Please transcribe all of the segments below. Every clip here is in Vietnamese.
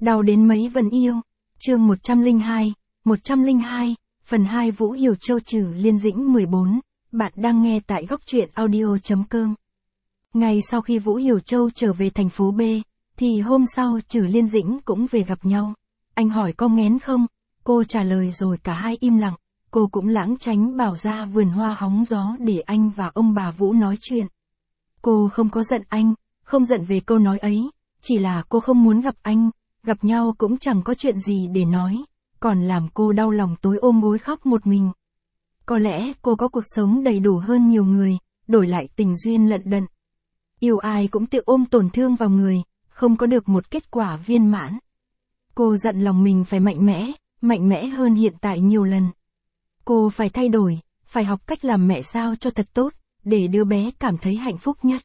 Đau đến mấy vẫn yêu. Chương 102, phần 2 Vũ Hiểu Châu trừ Liên Dĩnh 14. Bạn đang nghe tại góc truyện audio.com. Ngay sau khi Vũ Hiểu Châu trở về thành phố B, thì hôm sau trừ Liên Dĩnh cũng về gặp nhau. Anh hỏi có nghén không? Cô trả lời rồi cả hai im lặng. Cô cũng lảng tránh bảo ra vườn hoa hóng gió để anh và ông bà Vũ nói chuyện. Cô không có giận anh, không giận về câu nói ấy, chỉ là cô không muốn gặp anh, gặp nhau cũng chẳng có chuyện gì để nói, còn làm cô đau lòng tối ôm gối khóc một mình. Có lẽ cô có cuộc sống đầy đủ hơn nhiều người, đổi lại tình duyên lận đận. Yêu ai cũng tự ôm tổn thương vào người, không có được một kết quả viên mãn. Cô dặn lòng mình phải mạnh mẽ hơn hiện tại nhiều lần. Cô phải thay đổi, phải học cách làm mẹ sao cho thật tốt, để đứa bé cảm thấy hạnh phúc nhất.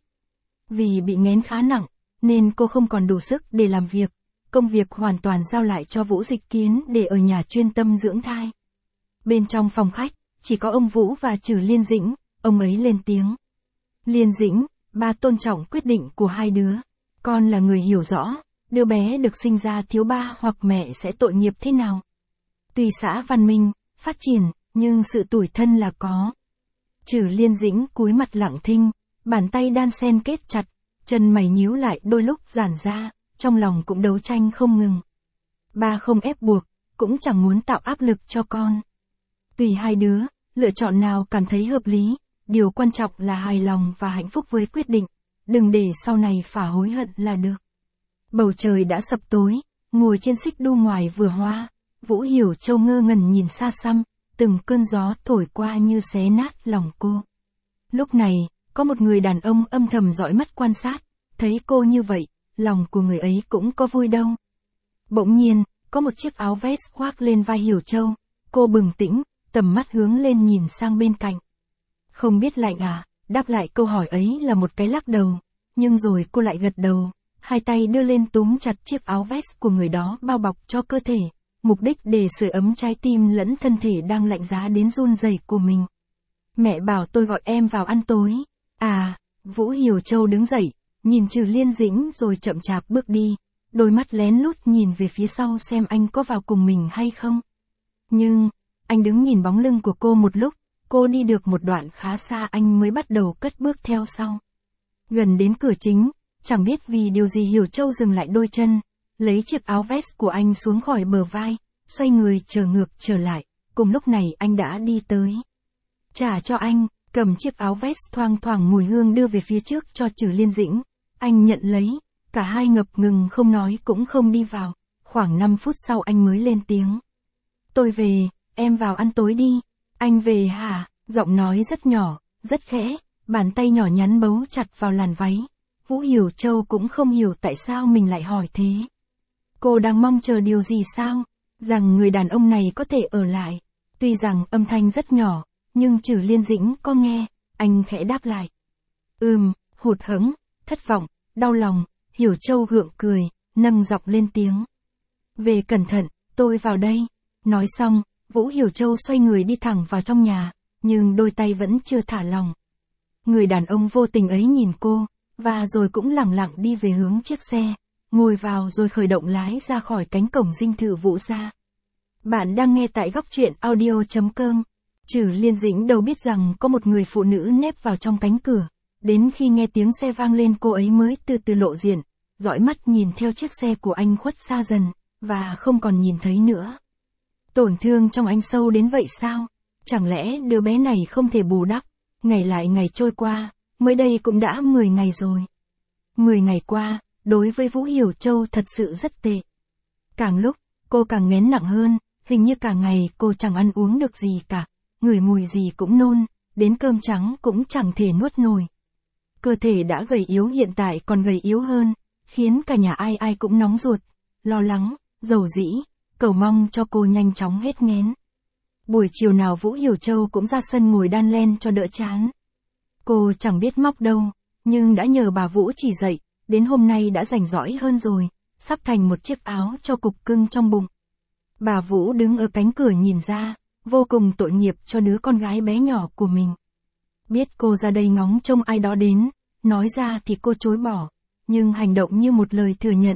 Vì bị nghén khá nặng, nên cô không còn đủ sức để làm việc. Công việc hoàn toàn giao lại cho Vũ Dịch Kiến để ở nhà chuyên tâm dưỡng thai. Bên trong phòng khách, chỉ có ông Vũ và trừ Liên Dĩnh, ông ấy lên tiếng. Liên Dĩnh, ba tôn trọng quyết định của hai đứa. Con là người hiểu rõ, đứa bé được sinh ra thiếu ba hoặc mẹ sẽ tội nghiệp thế nào. Tuy xã văn minh, phát triển, nhưng sự tủi thân là có. Trừ Liên Dĩnh cúi mặt lặng thinh, bàn tay đan sen kết chặt, chân mày nhíu lại đôi lúc giãn ra, trong lòng cũng đấu tranh không ngừng. Ba không ép buộc, cũng chẳng muốn tạo áp lực cho con. Tùy hai đứa, lựa chọn nào cảm thấy hợp lý, điều quan trọng là hài lòng và hạnh phúc với quyết định, đừng để sau này phải hối hận là được. Bầu trời đã sập tối, ngồi trên xích đu ngoài vườn hoa, Vũ Hiểu Châu ngơ ngẩn nhìn xa xăm, từng cơn gió thổi qua như xé nát lòng cô. Lúc này, có một người đàn ông âm thầm dõi mắt quan sát, thấy cô như vậy, lòng của người ấy cũng có vui đâu. Bỗng nhiên, có một chiếc áo vest khoác lên vai Hiểu Châu, cô bừng tỉnh, tầm mắt hướng lên nhìn sang bên cạnh. Không biết lạnh à, đáp lại câu hỏi ấy là một cái lắc đầu, nhưng rồi cô lại gật đầu, hai tay đưa lên túm chặt chiếc áo vest của người đó bao bọc cho cơ thể, mục đích để sưởi ấm trái tim lẫn thân thể đang lạnh giá đến run rẩy của mình. Mẹ bảo tôi gọi em vào ăn tối. À, Vũ Hiểu Châu đứng dậy, nhìn trừ Liên Dĩnh rồi chậm chạp bước đi, đôi mắt lén lút nhìn về phía sau xem anh có vào cùng mình hay không. Nhưng, anh đứng nhìn bóng lưng của cô một lúc, cô đi được một đoạn khá xa anh mới bắt đầu cất bước theo sau. Gần đến cửa chính, chẳng biết vì điều gì Hiểu Châu dừng lại đôi chân, lấy chiếc áo vest của anh xuống khỏi bờ vai, xoay người trở ngược trở lại, cùng lúc này anh đã đi tới. Trả cho anh, cầm chiếc áo vest thoang thoảng mùi hương đưa về phía trước cho trừ Liên Dĩnh. Anh nhận lấy, cả hai ngập ngừng không nói cũng không đi vào, khoảng 5 phút sau anh mới lên tiếng. Tôi về, em vào ăn tối đi. Anh về hả? Giọng nói rất nhỏ, rất khẽ, bàn tay nhỏ nhắn bấu chặt vào làn váy. Vũ Hiểu Châu cũng không hiểu tại sao mình lại hỏi thế. Cô đang mong chờ điều gì sao? Rằng người đàn ông này có thể ở lại. Tuy rằng âm thanh rất nhỏ, nhưng trừ Liên Dĩnh có nghe, anh khẽ đáp lại. Hụt hẫng, thất vọng, đau lòng, Hiểu Châu gượng cười, nâng giọng lên tiếng. Về cẩn thận, tôi vào đây. Nói xong, Vũ Hiểu Châu xoay người đi thẳng vào trong nhà, nhưng đôi tay vẫn chưa thả lỏng. Người đàn ông vô tình ấy nhìn cô, và rồi cũng lẳng lặng đi về hướng chiếc xe, ngồi vào rồi khởi động lái ra khỏi cánh cổng dinh thự Vũ gia. Bạn đang nghe tại góc truyện audio.com. Trừ Liên Dĩnh đâu biết rằng có một người phụ nữ nép vào trong cánh cửa, đến khi nghe tiếng xe vang lên cô ấy mới từ từ lộ diện, dõi mắt nhìn theo chiếc xe của anh khuất xa dần, và không còn nhìn thấy nữa. Tổn thương trong anh sâu đến vậy sao? Chẳng lẽ đứa bé này không thể bù đắp? Ngày lại ngày trôi qua, mới đây cũng đã 10 ngày rồi. 10 ngày qua, đối với Vũ Hiểu Châu thật sự rất tệ. Càng lúc, cô càng nghén nặng hơn, hình như cả ngày cô chẳng ăn uống được gì cả, ngửi mùi gì cũng nôn, đến cơm trắng cũng chẳng thể nuốt nổi. Cơ thể đã gầy yếu hiện tại còn gầy yếu hơn, khiến cả nhà ai ai cũng nóng ruột, lo lắng, dầu dĩ, cầu mong cho cô nhanh chóng hết nghén. Buổi chiều nào Vũ Hiểu Châu cũng ra sân ngồi đan len cho đỡ chán. Cô chẳng biết móc đâu, nhưng đã nhờ bà Vũ chỉ dạy, đến hôm nay đã rành rõi hơn rồi, sắp thành một chiếc áo cho cục cưng trong bụng. Bà Vũ đứng ở cánh cửa nhìn ra, vô cùng tội nghiệp cho đứa con gái bé nhỏ của mình. Biết cô ra đây ngóng trông ai đó đến, nói ra thì cô chối bỏ, nhưng hành động như một lời thừa nhận,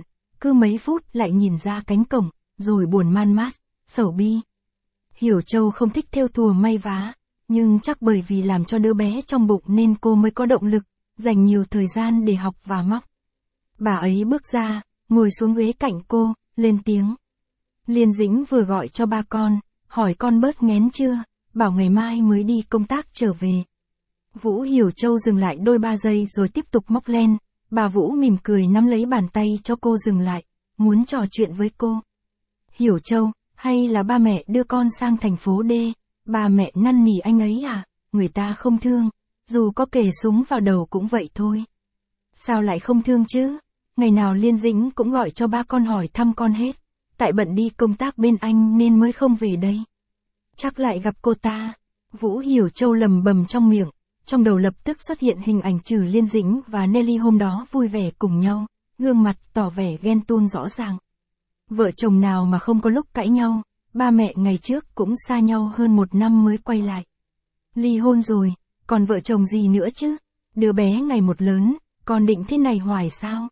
cứ mấy phút lại nhìn ra cánh cổng, rồi buồn man mát, sầu bi. Hiểu Châu không thích thêu thùa may vá, nhưng chắc bởi vì làm cho đứa bé trong bụng nên cô mới có động lực, dành nhiều thời gian để học và móc. Bà ấy bước ra, ngồi xuống ghế cạnh cô, lên tiếng. Liên Dĩnh vừa gọi cho ba con, hỏi con bớt nghén chưa, bảo ngày mai mới đi công tác trở về. Vũ Hiểu Châu dừng lại đôi 3 giây rồi tiếp tục móc len, bà Vũ mỉm cười nắm lấy bàn tay cho cô dừng lại, muốn trò chuyện với cô. Hiểu Châu, hay là ba mẹ đưa con sang thành phố D, ba mẹ năn nỉ anh ấy à, người ta không thương, dù có kề súng vào đầu cũng vậy thôi. Sao lại không thương chứ, ngày nào Liên Dĩnh cũng gọi cho ba con hỏi thăm con hết, tại bận đi công tác bên anh nên mới không về đây. Chắc lại gặp cô ta. Vũ Hiểu Châu lầm bầm trong miệng, trong đầu lập tức xuất hiện hình ảnh Trử Liên Dĩnh và Nelly hôm đó vui vẻ cùng nhau, gương mặt tỏ vẻ ghen tuông rõ ràng. Vợ chồng nào mà không có lúc cãi nhau, ba mẹ ngày trước cũng xa nhau hơn 1 năm mới quay lại. Ly hôn rồi, còn vợ chồng gì nữa chứ, đứa bé ngày một lớn, còn định thế này hoài sao?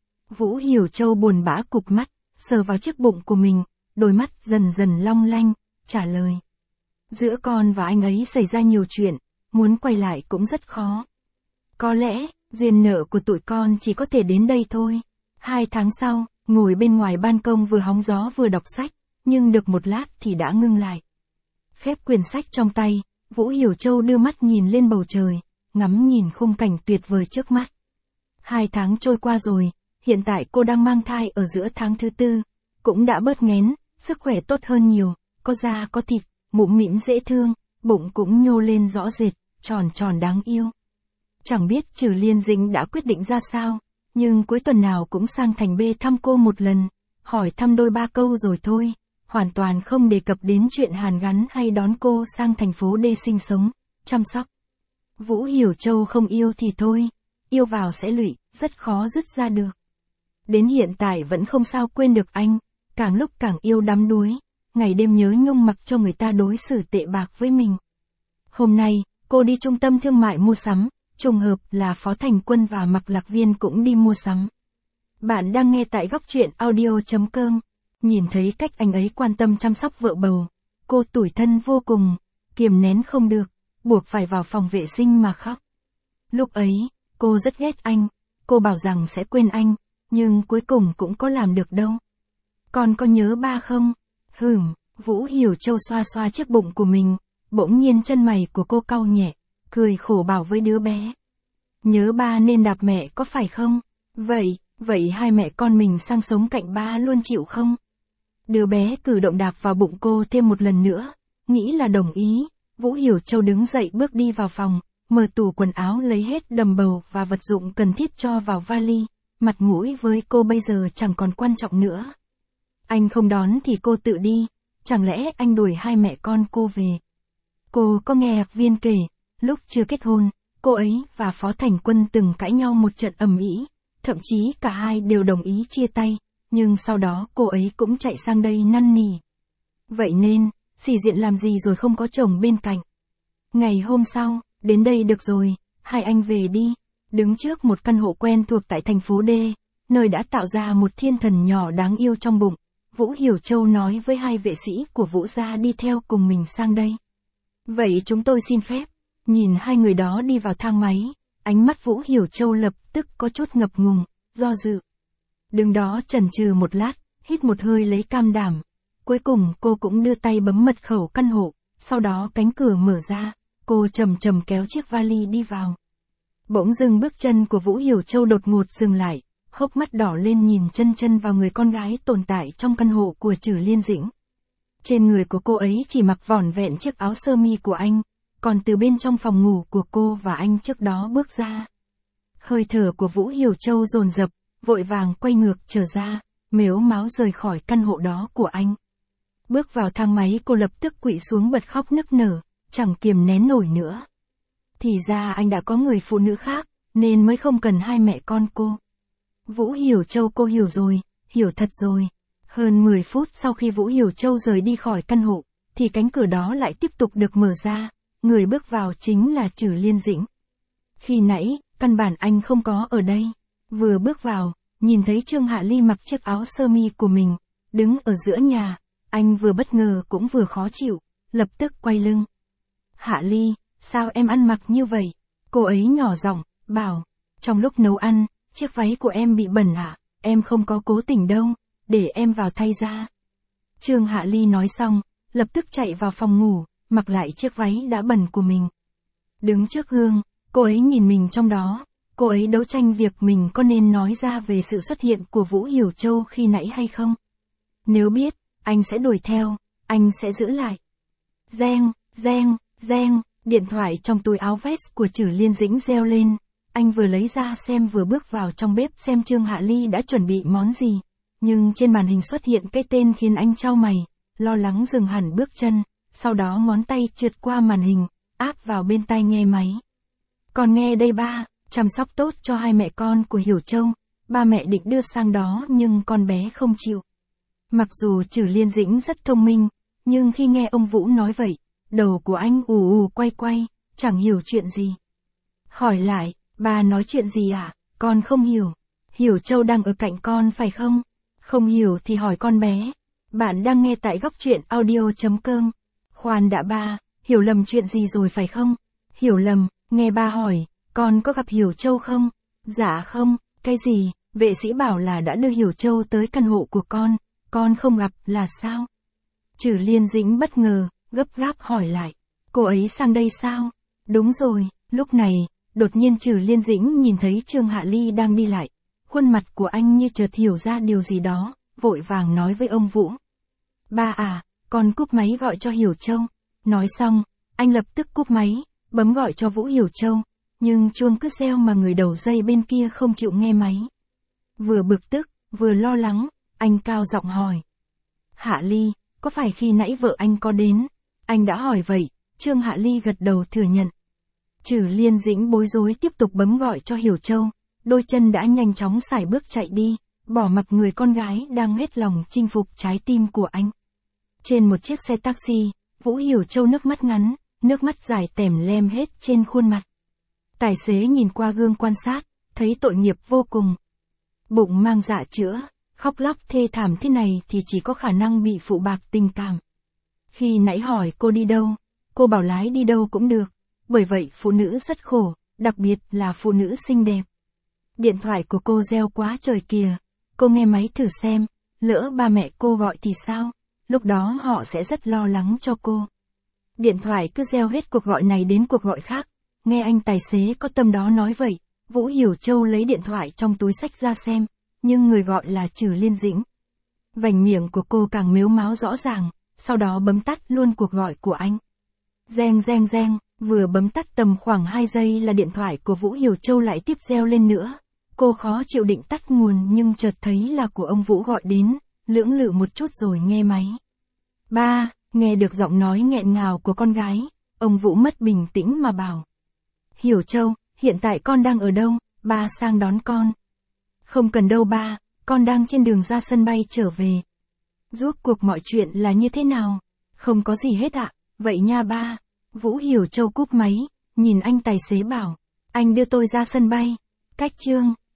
Vũ Hiểu Châu buồn bã cụp mắt, sờ vào chiếc bụng của mình, đôi mắt dần dần long lanh, trả lời. Giữa con và anh ấy xảy ra nhiều chuyện, muốn quay lại cũng rất khó. Có lẽ, duyên nợ của tụi con chỉ có thể đến đây thôi. 2 tháng sau, ngồi bên ngoài ban công vừa hóng gió vừa đọc sách, nhưng được một lát thì đã ngưng lại. Khép quyển sách trong tay, Vũ Hiểu Châu đưa mắt nhìn lên bầu trời, ngắm nhìn khung cảnh tuyệt vời trước mắt. 2 tháng trôi qua rồi, hiện tại cô đang mang thai ở giữa tháng thứ 4, cũng đã bớt nghén, sức khỏe tốt hơn nhiều, có da có thịt, mũm mĩm dễ thương, bụng cũng nhô lên rõ rệt, tròn tròn đáng yêu. Chẳng biết Trử Liên Dĩnh đã quyết định ra sao, nhưng cuối tuần nào cũng sang thành B thăm cô một lần, hỏi thăm đôi 3 câu rồi thôi, hoàn toàn không đề cập đến chuyện hàn gắn hay đón cô sang thành phố D sinh sống, chăm sóc. Vũ Hiểu Châu không yêu thì thôi, yêu vào sẽ lụy, rất khó dứt ra được. Đến hiện tại vẫn không sao quên được anh, càng lúc càng yêu đắm đuối, ngày đêm nhớ nhung mặc cho người ta đối xử tệ bạc với mình. Hôm nay, cô đi trung tâm thương mại mua sắm, trùng hợp là Phó Thành Quân và Mạc Lạc Viên cũng đi mua sắm. Bạn đang nghe tại góc truyện audio.com, nhìn thấy cách anh ấy quan tâm chăm sóc vợ bầu, cô tủi thân vô cùng, kiềm nén không được, buộc phải vào phòng vệ sinh mà khóc. Lúc ấy, cô rất ghét anh, cô bảo rằng sẽ quên anh, nhưng cuối cùng cũng có làm được đâu. Con có nhớ ba không? Vũ Hiểu Châu xoa xoa chiếc bụng của mình, bỗng nhiên chân mày của cô cau nhẹ, cười khổ bảo với đứa bé. Nhớ ba nên đạp mẹ có phải không? Vậy hai mẹ con mình sang sống cạnh ba luôn chịu không? Đứa bé cử động đạp vào bụng cô thêm một lần nữa, nghĩ là đồng ý. Vũ Hiểu Châu đứng dậy bước đi vào phòng, mở tủ quần áo lấy hết đầm bầu và vật dụng cần thiết cho vào vali, mặt mũi với cô bây giờ chẳng còn quan trọng nữa. Anh không đón thì cô tự đi, chẳng lẽ anh đuổi hai mẹ con cô về? Cô có nghe Lạc Viên kể, lúc chưa kết hôn, cô ấy và Phó Thành Quân từng cãi nhau một trận ầm ĩ, thậm chí cả hai đều đồng ý chia tay, nhưng sau đó cô ấy cũng chạy sang đây năn nỉ. Vậy nên, sĩ diện làm gì rồi không có chồng bên cạnh. Ngày hôm sau, đến đây được rồi, hai anh về đi. Đứng trước một căn hộ quen thuộc tại thành phố D, nơi đã tạo ra một thiên thần nhỏ đáng yêu trong bụng, Vũ Hiểu Châu nói với hai vệ sĩ của Vũ gia đi theo cùng mình sang đây. Vậy chúng tôi xin phép. Nhìn hai người đó đi vào thang máy, ánh mắt Vũ Hiểu Châu lập tức có chút ngập ngùng, do dự. Đứng đó chần chừ một lát, hít một hơi lấy cam đảm. Cuối cùng cô cũng đưa tay bấm mật khẩu căn hộ, sau đó cánh cửa mở ra, cô chậm chậm kéo chiếc vali đi vào. Bỗng dưng bước chân của Vũ Hiểu Châu đột ngột dừng lại, hốc mắt đỏ lên nhìn chân vào người con gái tồn tại trong căn hộ của Trử Liên Dĩnh. Trên người của cô ấy chỉ mặc vỏn vẹn chiếc áo sơ mi của anh, còn từ bên trong phòng ngủ của cô và anh trước đó bước ra. Hơi thở của Vũ Hiểu Châu dồn dập, vội vàng quay ngược trở ra, mếu máo rời khỏi căn hộ đó của anh. Bước vào thang máy cô lập tức quỵ xuống bật khóc nức nở, chẳng kiềm nén nổi nữa. Thì ra anh đã có người phụ nữ khác, nên mới không cần hai mẹ con cô. Vũ Hiểu Châu cô hiểu rồi, hiểu thật rồi. Hơn 10 phút sau khi Vũ Hiểu Châu rời đi khỏi căn hộ, thì cánh cửa đó lại tiếp tục được mở ra, người bước vào chính là Trử Liên Dĩnh. Khi nãy, căn bản anh không có ở đây. Vừa bước vào, nhìn thấy Trương Hạ Ly mặc chiếc áo sơ mi của mình, đứng ở giữa nhà, anh vừa bất ngờ cũng vừa khó chịu, lập tức quay lưng. Hạ Ly, sao em ăn mặc như vậy? Cô ấy nhỏ giọng, bảo, trong lúc nấu ăn, chiếc váy của em bị bẩn à, em không có cố tình đâu, để em vào thay ra. Trương Hạ Ly nói xong, lập tức chạy vào phòng ngủ, mặc lại chiếc váy đã bẩn của mình. Đứng trước gương, cô ấy nhìn mình trong đó, cô ấy đấu tranh việc mình có nên nói ra về sự xuất hiện của Vũ Hiểu Châu khi nãy hay không. Nếu biết, anh sẽ đuổi theo, anh sẽ giữ lại. Reng, reng, reng, điện thoại trong túi áo vest của Trử Liên Dĩnh reo lên. Anh vừa lấy ra xem vừa bước vào trong bếp xem Trương Hạ Ly đã chuẩn bị món gì. Nhưng trên màn hình xuất hiện cái tên khiến anh chau mày, lo lắng dừng hẳn bước chân, sau đó ngón tay trượt qua màn hình, áp vào bên tai nghe máy. Còn nghe đây ba, chăm sóc tốt cho hai mẹ con của Hiểu Châu, ba mẹ định đưa sang đó nhưng con bé không chịu. Mặc dù Trử Liên Dĩnh rất thông minh, nhưng khi nghe ông Vũ nói vậy, đầu của anh ù ù quay quay, chẳng hiểu chuyện gì. Hỏi lại, ba nói chuyện gì ạ? Con không hiểu. Hiểu Châu đang ở cạnh con phải không? Không hiểu thì hỏi con bé. Bạn đang nghe tại góc truyện audio.com. Khoan đã ba, hiểu lầm chuyện gì rồi phải không? Hiểu lầm, nghe ba hỏi, con có gặp Hiểu Châu không? Dạ không, cái gì, vệ sĩ bảo là đã đưa Hiểu Châu tới căn hộ của con không gặp là sao? Trử Liên Dĩnh bất ngờ, gấp gáp hỏi lại, cô ấy sang đây sao? Đúng rồi, lúc này, đột nhiên Trử Liên Dĩnh nhìn thấy Trương Hạ Ly đang đi lại. Khuôn mặt của anh như chợt hiểu ra điều gì đó, vội vàng nói với ông Vũ. Ba à, con cúp máy gọi cho Hiểu Châu. Nói xong, anh lập tức cúp máy, bấm gọi cho Vũ Hiểu Châu, nhưng chuông cứ reo mà người đầu dây bên kia không chịu nghe máy. Vừa bực tức, vừa lo lắng, anh cao giọng hỏi. Hạ Ly, có phải khi nãy vợ anh có đến? Anh đã hỏi vậy, Trương Hạ Ly gật đầu thừa nhận. Trử Liên Dĩnh bối rối tiếp tục bấm gọi cho Hiểu Châu, đôi chân đã nhanh chóng sải bước chạy đi, bỏ mặc người con gái đang hết lòng chinh phục trái tim của anh. Trên một chiếc xe taxi, Vũ Hiểu Châu nước mắt ngắn, nước mắt dài tèm lem hết trên khuôn mặt. Tài xế nhìn qua gương quan sát, thấy tội nghiệp vô cùng. Bụng mang dạ chữa, khóc lóc thê thảm thế này thì chỉ có khả năng bị phụ bạc tình cảm. Khi nãy hỏi cô đi đâu, cô bảo lái đi đâu cũng được, bởi vậy phụ nữ rất khổ, đặc biệt là phụ nữ xinh đẹp. Điện thoại của cô reo quá trời kìa, cô nghe máy thử xem, lỡ ba mẹ cô gọi thì sao, lúc đó họ sẽ rất lo lắng cho cô. Điện thoại cứ reo hết cuộc gọi này đến cuộc gọi khác, nghe anh tài xế có tâm đó nói vậy, Vũ Hiểu Châu lấy điện thoại trong túi xách ra xem, nhưng người gọi là Trử Liên Dĩnh. Vành miệng của cô càng mếu máo rõ ràng, sau đó bấm tắt luôn cuộc gọi của anh. Reng reng reng, vừa bấm tắt tầm khoảng 2 giây là điện thoại của Vũ Hiểu Châu lại tiếp reo lên nữa. Cô khó chịu định tắt nguồn nhưng chợt thấy là của ông Vũ gọi đến, lưỡng lự một chút rồi nghe máy. Ba, nghe được giọng nói nghẹn ngào của con gái, ông Vũ mất bình tĩnh mà bảo. Hiểu Châu, hiện tại con đang ở đâu, ba sang đón con. Không cần đâu ba, con đang trên đường ra sân bay trở về. Rốt cuộc mọi chuyện là như thế nào? Không có gì hết ạ, vậy nha ba. Vũ Hiểu Châu cúp máy, nhìn anh tài xế bảo, anh đưa tôi ra sân bay. Cách Trương